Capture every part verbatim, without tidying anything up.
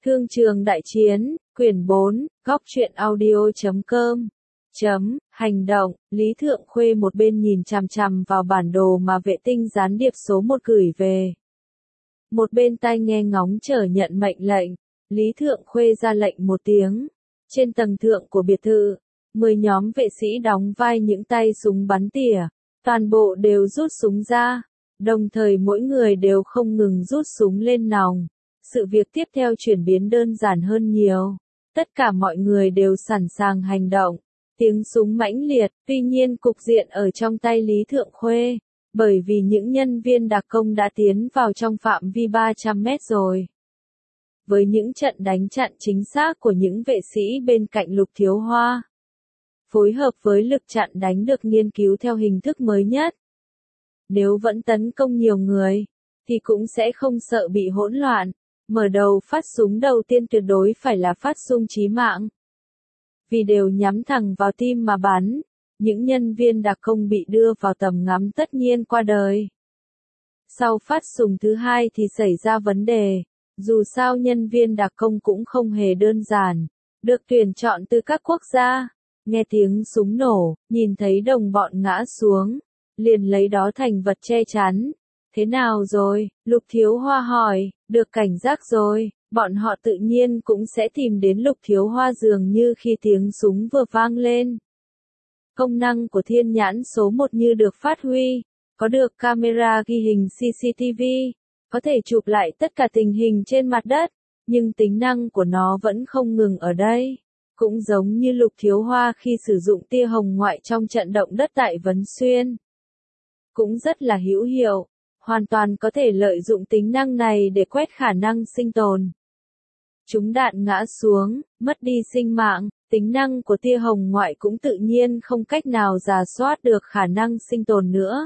Thương trường đại chiến, quyển bốn, góc truyện audio chấm com. Chấm, hành động, Lý Thượng Khuê một bên nhìn chằm chằm vào bản đồ mà vệ tinh gián điệp số một gửi về. Một bên tai nghe ngóng chờ nhận mệnh lệnh, Lý Thượng Khuê ra lệnh một tiếng. Trên tầng thượng của biệt thự, mười nhóm vệ sĩ đóng vai những tay súng bắn tỉa, toàn bộ đều rút súng ra, đồng thời mỗi người đều không ngừng rút súng lên nòng. Sự việc tiếp theo chuyển biến đơn giản hơn nhiều. Tất cả mọi người đều sẵn sàng hành động. Tiếng súng mãnh liệt, tuy nhiên cục diện ở trong tay Lý Thượng Khuê, bởi vì những nhân viên đặc công đã tiến vào trong phạm vi ba trăm mét rồi. Với những trận đánh chặn chính xác của những vệ sĩ bên cạnh Lục Thiếu Hoa, phối hợp với lực chặn đánh được nghiên cứu theo hình thức mới nhất. Nếu vẫn tấn công nhiều người, thì cũng sẽ không sợ bị hỗn loạn. Mở đầu phát súng đầu tiên tuyệt đối phải là phát súng chí mạng. Vì đều nhắm thẳng vào tim mà bắn, những nhân viên đặc công bị đưa vào tầm ngắm tất nhiên qua đời. Sau phát súng thứ hai thì xảy ra vấn đề, dù sao nhân viên đặc công cũng không hề đơn giản, được tuyển chọn từ các quốc gia. Nghe tiếng súng nổ, nhìn thấy đồng bọn ngã xuống, liền lấy đó thành vật che chắn. Thế nào rồi? Lục Thiếu Hoa hỏi. Được cảnh giác rồi, bọn họ tự nhiên cũng sẽ tìm đến Lục Thiếu Hoa dường như khi tiếng súng vừa vang lên. Công năng của thiên nhãn số một như được phát huy, có được camera ghi hình xê xê tê vê, có thể chụp lại tất cả tình hình trên mặt đất, nhưng tính năng của nó vẫn không ngừng ở đây. Cũng giống như Lục Thiếu Hoa khi sử dụng tia hồng ngoại trong trận động đất tại Vấn Xuyên. Cũng rất là hữu hiệu. Hoàn toàn có thể lợi dụng tính năng này để quét khả năng sinh tồn. Chúng đạn ngã xuống, mất đi sinh mạng, tính năng của tia hồng ngoại cũng tự nhiên không cách nào rà soát được khả năng sinh tồn nữa.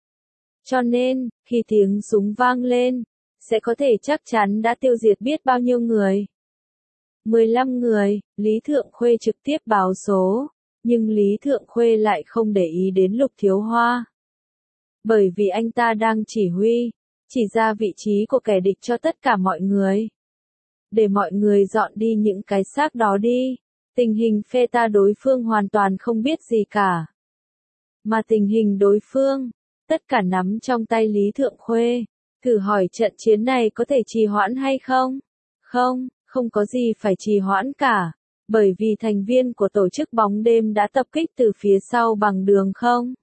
Cho nên, khi tiếng súng vang lên, sẽ có thể chắc chắn đã tiêu diệt biết bao nhiêu người. mười lăm người, Lý Thượng Khuê trực tiếp báo số, nhưng Lý Thượng Khuê lại không để ý đến Lục Thiếu Hoa. Bởi vì anh ta đang chỉ huy, chỉ ra vị trí của kẻ địch cho tất cả mọi người. Để mọi người dọn đi những cái xác đó đi. Tình hình phe ta đối phương hoàn toàn không biết gì cả. Mà tình hình đối phương, tất cả nắm trong tay Lý Thượng Khuê. Thử hỏi trận chiến này có thể trì hoãn hay không? Không, không có gì phải trì hoãn cả. Bởi vì thành viên của tổ chức bóng đêm đã tập kích từ phía sau bằng đường không.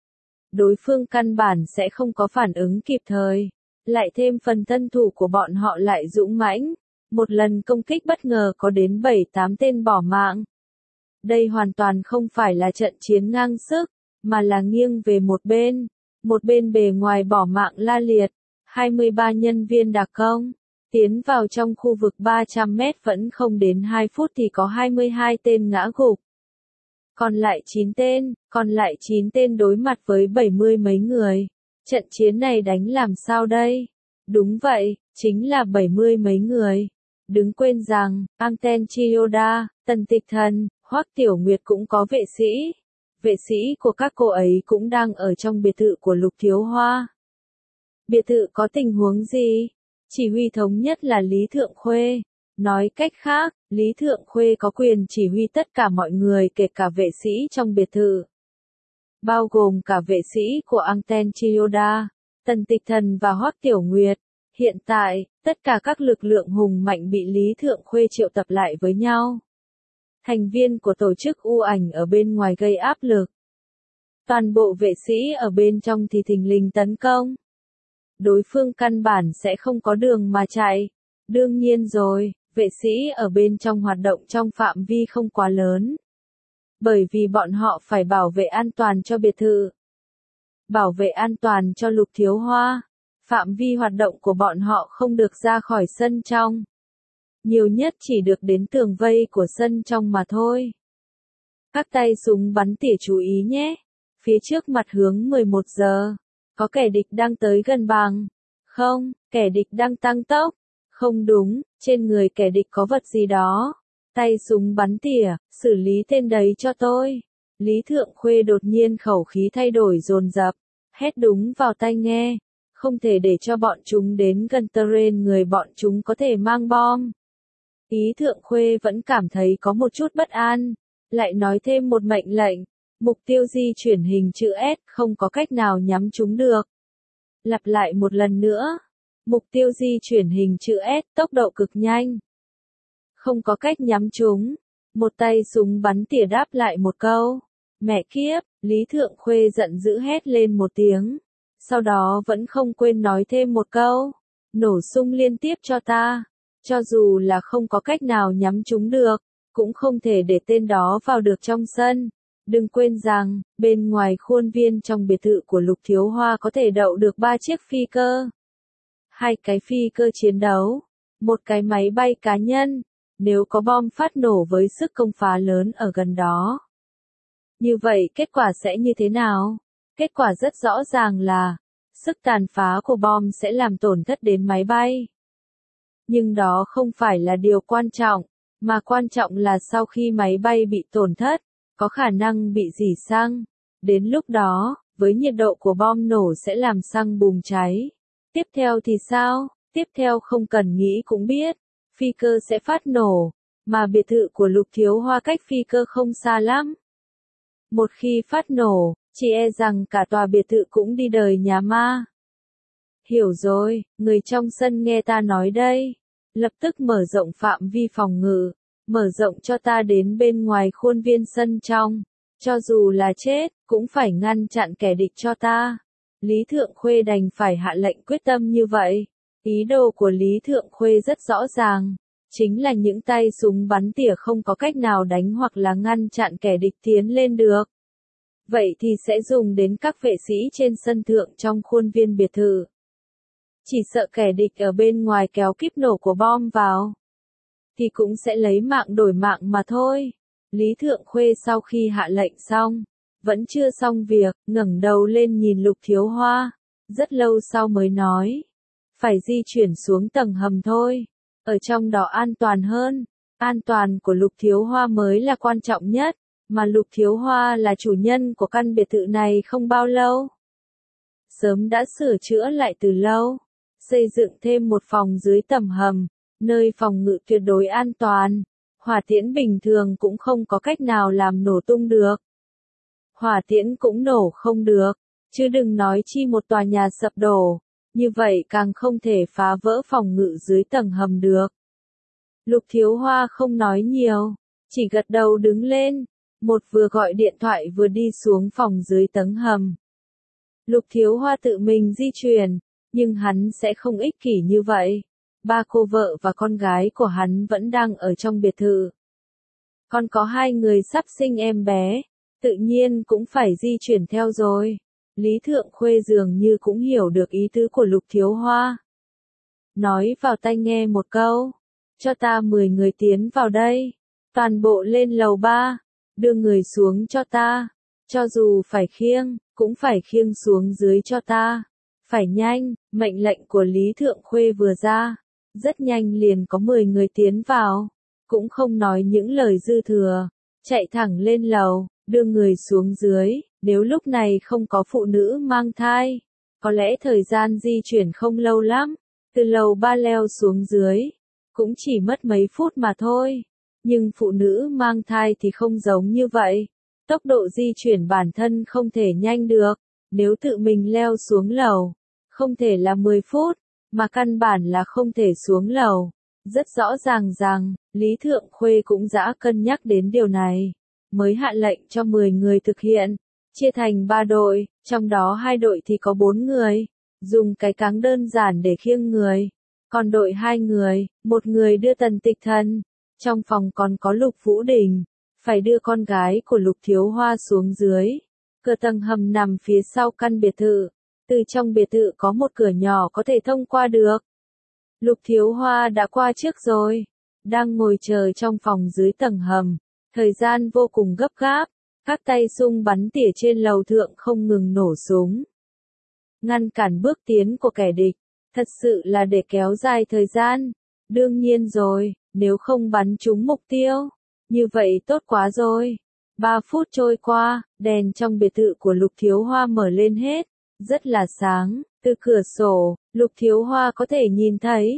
Đối phương căn bản sẽ không có phản ứng kịp thời. Lại thêm phần thân thủ của bọn họ lại dũng mãnh. Một lần công kích bất ngờ có đến bảy tám tên bỏ mạng. Đây hoàn toàn không phải là trận chiến ngang sức, mà là nghiêng về một bên. Một bên bề ngoài bỏ mạng la liệt. hai mươi ba nhân viên đặc công. Tiến vào trong khu vực ba trăm mét vẫn không đến hai phút thì có hai mươi hai tên ngã gục. Còn lại chín tên, còn lại chín tên đối mặt với bảy mươi mấy người. Trận chiến này đánh làm sao đây? Đúng vậy, chính là bảy mươi mấy người. Đừng quên rằng, Anten Chiyoda, Tần Tịch Thần, Hoắc Tiểu Nguyệt cũng có vệ sĩ. Vệ sĩ của các cô ấy cũng đang ở trong biệt thự của Lục Thiếu Hoa. Biệt thự có tình huống gì? Chỉ huy thống nhất là Lý Thượng Khuê. Nói cách khác, Lý Thượng Khuê có quyền chỉ huy tất cả mọi người kể cả vệ sĩ trong biệt thự. Bao gồm cả vệ sĩ của Anten Chiyoda, Tần Tịch Thần và Hoắc Tiểu Nguyệt. Hiện tại, tất cả các lực lượng hùng mạnh bị Lý Thượng Khuê triệu tập lại với nhau. Thành viên của tổ chức U Ảnh ở bên ngoài gây áp lực. Toàn bộ vệ sĩ ở bên trong thì thình lình tấn công. Đối phương căn bản sẽ không có đường mà chạy. Đương nhiên rồi, vệ sĩ ở bên trong hoạt động trong phạm vi không quá lớn. Bởi vì bọn họ phải bảo vệ an toàn cho biệt thự. Bảo vệ an toàn cho Lục Thiếu Hoa. Phạm vi hoạt động của bọn họ không được ra khỏi sân trong. Nhiều nhất chỉ được đến tường vây của sân trong mà thôi. Các tay súng bắn tỉa chú ý nhé. Phía trước mặt hướng mười một giờ. Có kẻ địch đang tới gần bằng. Không, kẻ địch đang tăng tốc. Không đúng, trên người kẻ địch có vật gì đó. Tay súng bắn tỉa, xử lý tên đấy cho tôi. Lý Thượng Khuê đột nhiên khẩu khí thay đổi dồn dập. Hét đúng vào tai nghe. Không thể để cho bọn chúng đến gần terrain người bọn chúng có thể mang bom. Ý Thượng Khuê vẫn cảm thấy có một chút bất an, lại nói thêm một mệnh lệnh, mục tiêu di chuyển hình chữ S không có cách nào nhắm trúng được. Lặp lại một lần nữa, mục tiêu di chuyển hình chữ S tốc độ cực nhanh. Không có cách nhắm trúng, một tay súng bắn tỉa đáp lại một câu. Mẹ kiếp, Lý Thượng Khuê giận dữ hét lên một tiếng, sau đó vẫn không quên nói thêm một câu, nổ sung liên tiếp cho ta, cho dù là không có cách nào nhắm trúng được, cũng không thể để tên đó vào được trong sân. Đừng quên rằng, bên ngoài khuôn viên trong biệt thự của Lục Thiếu Hoa có thể đậu được ba chiếc phi cơ. Hai cái phi cơ chiến đấu, một cái máy bay cá nhân, nếu có bom phát nổ với sức công phá lớn ở gần đó. Như vậy kết quả sẽ như thế nào? Kết quả rất rõ ràng là, sức tàn phá của bom sẽ làm tổn thất đến máy bay. Nhưng đó không phải là điều quan trọng, mà quan trọng là sau khi máy bay bị tổn thất, có khả năng bị rỉ xăng. Đến lúc đó, với nhiệt độ của bom nổ sẽ làm xăng bùng cháy. Tiếp theo thì sao? Tiếp theo không cần nghĩ cũng biết, phi cơ sẽ phát nổ, mà biệt thự của Lục Thiếu Hoa cách phi cơ không xa lắm. Một khi phát nổ, chỉ e rằng cả tòa biệt thự cũng đi đời nhà ma. Hiểu rồi, người trong sân nghe ta nói đây. Lập tức mở rộng phạm vi phòng ngự, mở rộng cho ta đến bên ngoài khuôn viên sân trong. Cho dù là chết, cũng phải ngăn chặn kẻ địch cho ta. Lý Thượng Khuê đành phải hạ lệnh quyết tâm như vậy. Ý đồ của Lý Thượng Khuê rất rõ ràng. Chính là những tay súng bắn tỉa không có cách nào đánh hoặc là ngăn chặn kẻ địch tiến lên được. Vậy thì sẽ dùng đến các vệ sĩ trên sân thượng trong khuôn viên biệt thự. Chỉ sợ kẻ địch ở bên ngoài kéo kíp nổ của bom vào, thì cũng sẽ lấy mạng đổi mạng mà thôi. Lý Thượng Khuê sau khi hạ lệnh xong, vẫn chưa xong việc, ngẩng đầu lên nhìn Lục Thiếu Hoa, rất lâu sau mới nói, phải di chuyển xuống tầng hầm thôi, ở trong đó an toàn hơn, an toàn của Lục Thiếu Hoa mới là quan trọng nhất, mà Lục Thiếu Hoa là chủ nhân của căn biệt thự này không bao lâu. Sớm đã sửa chữa lại từ lâu, xây dựng thêm một phòng dưới tầng hầm, nơi phòng ngự tuyệt đối an toàn, hỏa tiễn bình thường cũng không có cách nào làm nổ tung được. Hỏa tiễn cũng nổ không được, chứ đừng nói chi một tòa nhà sập đổ, như vậy càng không thể phá vỡ phòng ngự dưới tầng hầm được. Lục Thiếu Hoa không nói nhiều, chỉ gật đầu đứng lên, một vừa gọi điện thoại vừa đi xuống phòng dưới tầng hầm. Lục Thiếu Hoa tự mình di chuyển, nhưng hắn sẽ không ích kỷ như vậy. Ba cô vợ và con gái của hắn vẫn đang ở trong biệt thự. Còn có hai người sắp sinh em bé, tự nhiên cũng phải di chuyển theo rồi. Lý Thượng Khuê dường như cũng hiểu được ý tứ của Lục Thiếu Hoa. Nói vào tai nghe một câu, cho ta mười người tiến vào đây, toàn bộ lên lầu ba, đưa người xuống cho ta, cho dù phải khiêng, cũng phải khiêng xuống dưới cho ta. Phải nhanh, mệnh lệnh của Lý Thượng Khuê vừa ra, rất nhanh liền có mười người tiến vào, cũng không nói những lời dư thừa, chạy thẳng lên lầu, đưa người xuống dưới, nếu lúc này không có phụ nữ mang thai, có lẽ thời gian di chuyển không lâu lắm, từ lầu ba leo xuống dưới, cũng chỉ mất mấy phút mà thôi, nhưng phụ nữ mang thai thì không giống như vậy, tốc độ di chuyển bản thân không thể nhanh được, nếu tự mình leo xuống lầu, không thể là mười phút, mà căn bản là không thể xuống lầu. Rất rõ ràng rằng, Lý Thượng Khuê cũng đã cân nhắc đến điều này, mới hạ lệnh cho mười người thực hiện, chia thành ba đội, trong đó hai đội thì có bốn người, dùng cái cáng đơn giản để khiêng người, còn đội hai người, một người đưa Tần Tịch Thần, trong phòng còn có Lục Vũ Đình, phải đưa con gái của Lục Thiếu Hoa xuống dưới. Cửa tầng hầm nằm phía sau căn biệt thự. Từ trong biệt thự có một cửa nhỏ có thể thông qua được. Lục Thiếu Hoa đã qua trước rồi, đang ngồi chờ trong phòng dưới tầng hầm, thời gian vô cùng gấp gáp, các tay súng bắn tỉa trên lầu thượng không ngừng nổ súng. Ngăn cản bước tiến của kẻ địch, thật sự là để kéo dài thời gian. Đương nhiên rồi, nếu không bắn trúng mục tiêu, như vậy tốt quá rồi. Ba phút trôi qua, đèn trong biệt thự của Lục Thiếu Hoa mở lên hết. Rất là sáng, từ cửa sổ, Lục Thiếu Hoa có thể nhìn thấy,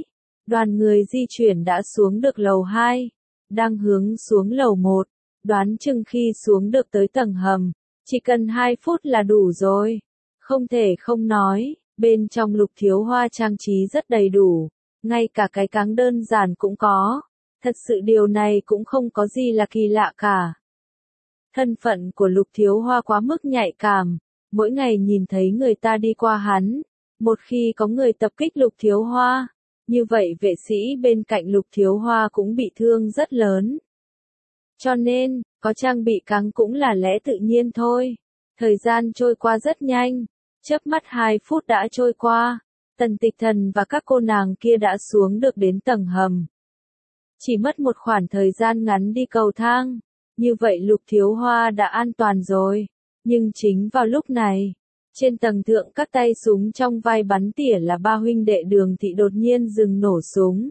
Đoàn người di chuyển đã xuống được lầu hai, đang hướng xuống lầu một, đoán chừng khi xuống được tới tầng hầm, chỉ cần hai phút là đủ rồi. Không thể không nói, bên trong Lục Thiếu Hoa trang trí rất đầy đủ, ngay cả cái cáng đơn giản cũng có. Thật sự điều này cũng không có gì là kỳ lạ cả. Thân phận của Lục Thiếu Hoa quá mức nhạy cảm, mỗi ngày nhìn thấy người ta đi qua hắn, một khi có người tập kích Lục Thiếu Hoa, như vậy vệ sĩ bên cạnh Lục Thiếu Hoa cũng bị thương rất lớn. Cho nên, có trang bị cáng cũng là lẽ tự nhiên thôi. Thời gian trôi qua rất nhanh, chớp mắt hai phút đã trôi qua, Tần Tịch Thần và các cô nàng kia đã xuống được đến tầng hầm. Chỉ mất một khoảng thời gian ngắn đi cầu thang, như vậy Lục Thiếu Hoa đã an toàn rồi. Nhưng chính vào lúc này, trên tầng thượng các tay súng trong vai bắn tỉa là ba huynh đệ Đường Thị đột nhiên dừng nổ súng.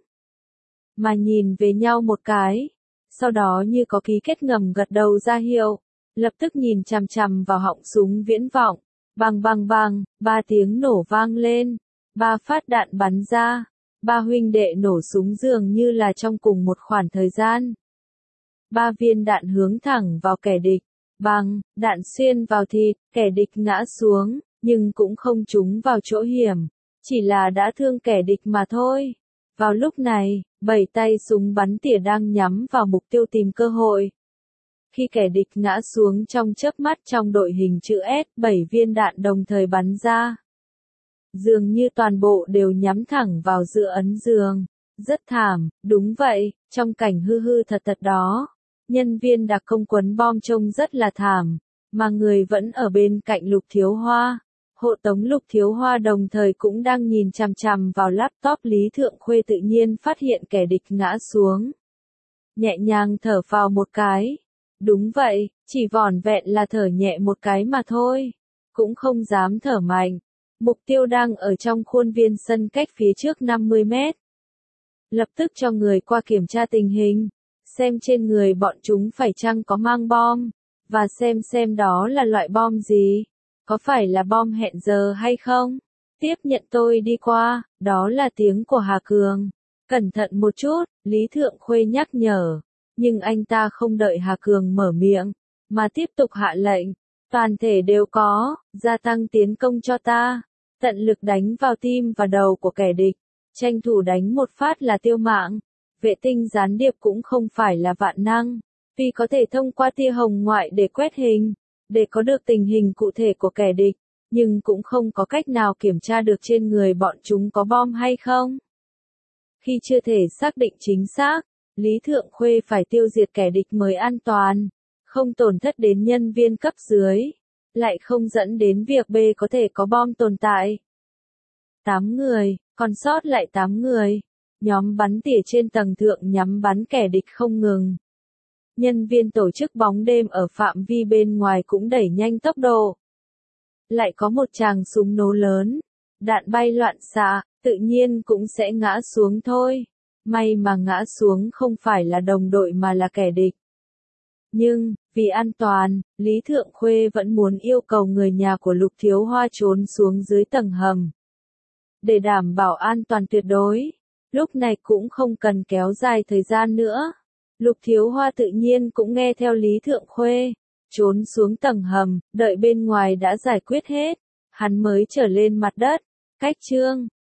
Mà nhìn về nhau một cái, sau đó như có ký kết ngầm gật đầu ra hiệu, lập tức nhìn chằm chằm vào họng súng viễn vọng, bang bang bang, ba tiếng nổ vang lên, ba phát đạn bắn ra. Ba huynh đệ nổ súng dường như là trong cùng một khoảng thời gian. Ba viên đạn hướng thẳng vào kẻ địch, băng, đạn xuyên vào thịt, kẻ địch ngã xuống, nhưng cũng không trúng vào chỗ hiểm, chỉ là đã thương kẻ địch mà thôi. Vào lúc này, bảy tay súng bắn tỉa đang nhắm vào mục tiêu tìm cơ hội. Khi kẻ địch ngã xuống trong chớp mắt trong đội hình chữ S, bảy viên đạn đồng thời bắn ra. Dường như toàn bộ đều nhắm thẳng vào giữa ấn giường. Rất thảm, đúng vậy, trong cảnh hư hư thật thật đó. Nhân viên đặc công quấn bom trông rất là thảm, mà người vẫn ở bên cạnh Lục Thiếu Hoa. Hộ tống Lục Thiếu Hoa đồng thời cũng đang nhìn chằm chằm vào laptop Lý Thượng Khuê tự nhiên phát hiện kẻ địch ngã xuống. Nhẹ nhàng thở vào một cái. Đúng vậy, chỉ vỏn vẹn là thở nhẹ một cái mà thôi. Cũng không dám thở mạnh. Mục tiêu đang ở trong khuôn viên sân cách phía trước năm mươi mét. Lập tức cho người qua kiểm tra tình hình, xem trên người bọn chúng phải chăng có mang bom, và xem xem đó là loại bom gì, có phải là bom hẹn giờ hay không. Tiếp nhận tôi đi qua, đó là tiếng của Hà Cường. Cẩn thận một chút, Lý Thượng Khuê nhắc nhở, nhưng anh ta không đợi Hà Cường mở miệng, mà tiếp tục hạ lệnh, toàn thể đều có, gia tăng tiến công cho ta. Tận lực đánh vào tim và đầu của kẻ địch, tranh thủ đánh một phát là tiêu mạng. Vệ tinh gián điệp cũng không phải là vạn năng, vì có thể thông qua tia hồng ngoại để quét hình, để có được tình hình cụ thể của kẻ địch, nhưng cũng không có cách nào kiểm tra được trên người bọn chúng có bom hay không. Khi chưa thể xác định chính xác, Lý Thượng Khuê phải tiêu diệt kẻ địch mới an toàn, không tổn thất đến nhân viên cấp dưới. Lại không dẫn đến việc B có thể có bom tồn tại. Tám người, còn sót lại tám người. Nhóm bắn tỉa trên tầng thượng nhắm bắn kẻ địch không ngừng. Nhân viên tổ chức bóng đêm ở phạm vi bên ngoài cũng đẩy nhanh tốc độ. Lại có một tràng súng nổ lớn. Đạn bay loạn xạ, tự nhiên cũng sẽ ngã xuống thôi. May mà ngã xuống không phải là đồng đội mà là kẻ địch. Nhưng, vì an toàn, Lý Thượng Khuê vẫn muốn yêu cầu người nhà của Lục Thiếu Hoa trốn xuống dưới tầng hầm. Để đảm bảo an toàn tuyệt đối, lúc này cũng không cần kéo dài thời gian nữa. Lục Thiếu Hoa tự nhiên cũng nghe theo Lý Thượng Khuê, trốn xuống tầng hầm, đợi bên ngoài đã giải quyết hết, hắn mới trở lên mặt đất. Cách chương